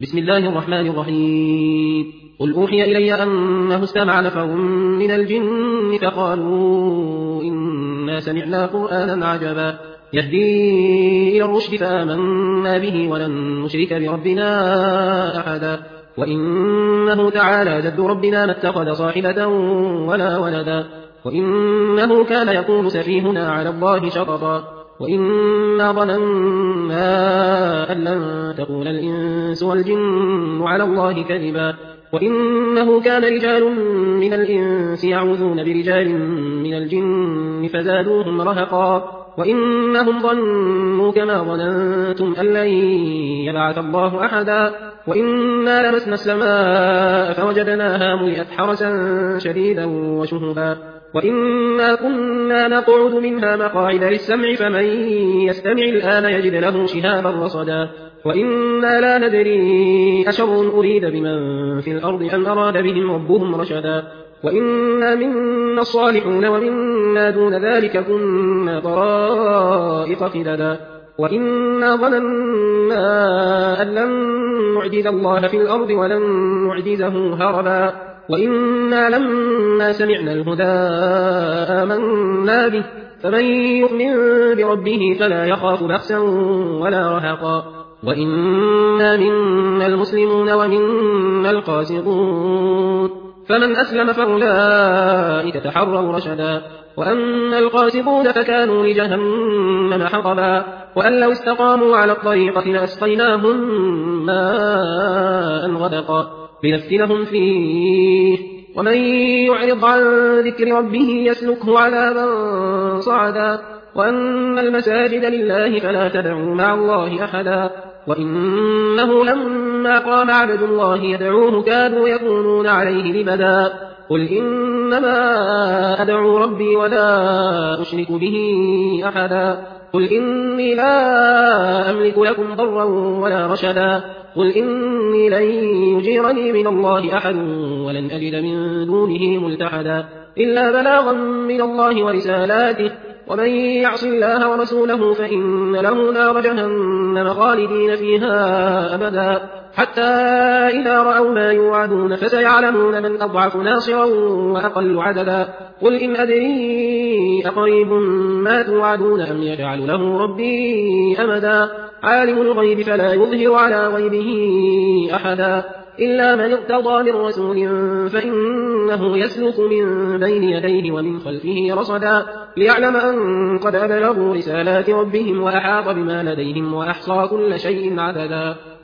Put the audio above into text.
بسم الله الرحمن الرحيم. قل أوحي إلي أنه استمع نفر من الجن فقالوا إنا سمعنا قرآنا عجبا يهدي إلى الرشد فآمنا به ولن نشرك بربنا أحدا وإنه تعالى جد ربنا ما اتخذ صاحبة ولا ولدا وإنه كان يقول سفيهنا على الله شططا وإنا ظننا أن لن تقول الإنس والجن على الله كذبا وإنه كان رجال من الإنس يعوذون برجال من الجن فزادوهم رهقا وإنهم ظنوا كما ظننتم أن لن يبعث الله أحدا وإنا لمسنا السماء فوجدناها ملئت حرسا شديدا وشهبا وإنا كنا نقعد منها مقاعد للسمع فمن يستمع الآن يجد له شهابا رصدا وإنا لا ندري أشر أريد بمن في الأرض أم أراد بهم ربهم رشدا وإنا منا الصالحون ومنا دون ذلك كنا طرائق قددا وإنا ظننا أن لن نعجز الله في الأرض ولن نعجزه هربا وإنا لما سمعنا الهدى آمنا به فمن يؤمن بربه فلا يخاف بخسا ولا رهقا وإنا منا المسلمون ومنا القاسطون فمن أسلم فأولئك تحروا رشدا وأما القاسطون فكانوا لجهنم حطبا وأن لو استقاموا على الطريقة لأسقيناهم ماء غدقا لنفتنهم فيه ومن يعرض عن ذكر ربه يسلكه عذابا صعدا وأن المساجد لله فلا تدعوا مع الله أحدا وإنه لما قام عبد الله يدعوه كادوا يكونون عليه لبدا قل إنما أدعو ربي ولا أشرك به أحدا قل إني لا أملك لكم ضرا ولا رشدا قل إني لن يجيرني من الله أحد ولن أجد من دونه ملتحدا إلا بلاغا من الله ورسالاته ومن يعص الله ورسوله فإن له نار جهنم خالدين فيها أبدا حتى إذا رأوا ما يوعدون فسيعلمون من أضعف ناصرا وأقل عددا قل إن أدري أقريب ما توعدون أم يجعل له ربي أمدا عالم الغيب فلا يظهر على غيبه أحدا إلا من ارتضى من رسول فإنه يسلك من بين يديه ومن خلفه رصدا ليعلم أن قد أبلغوا رسالات ربهم وأحاط بما لديهم وأحصى كل شيء عددا.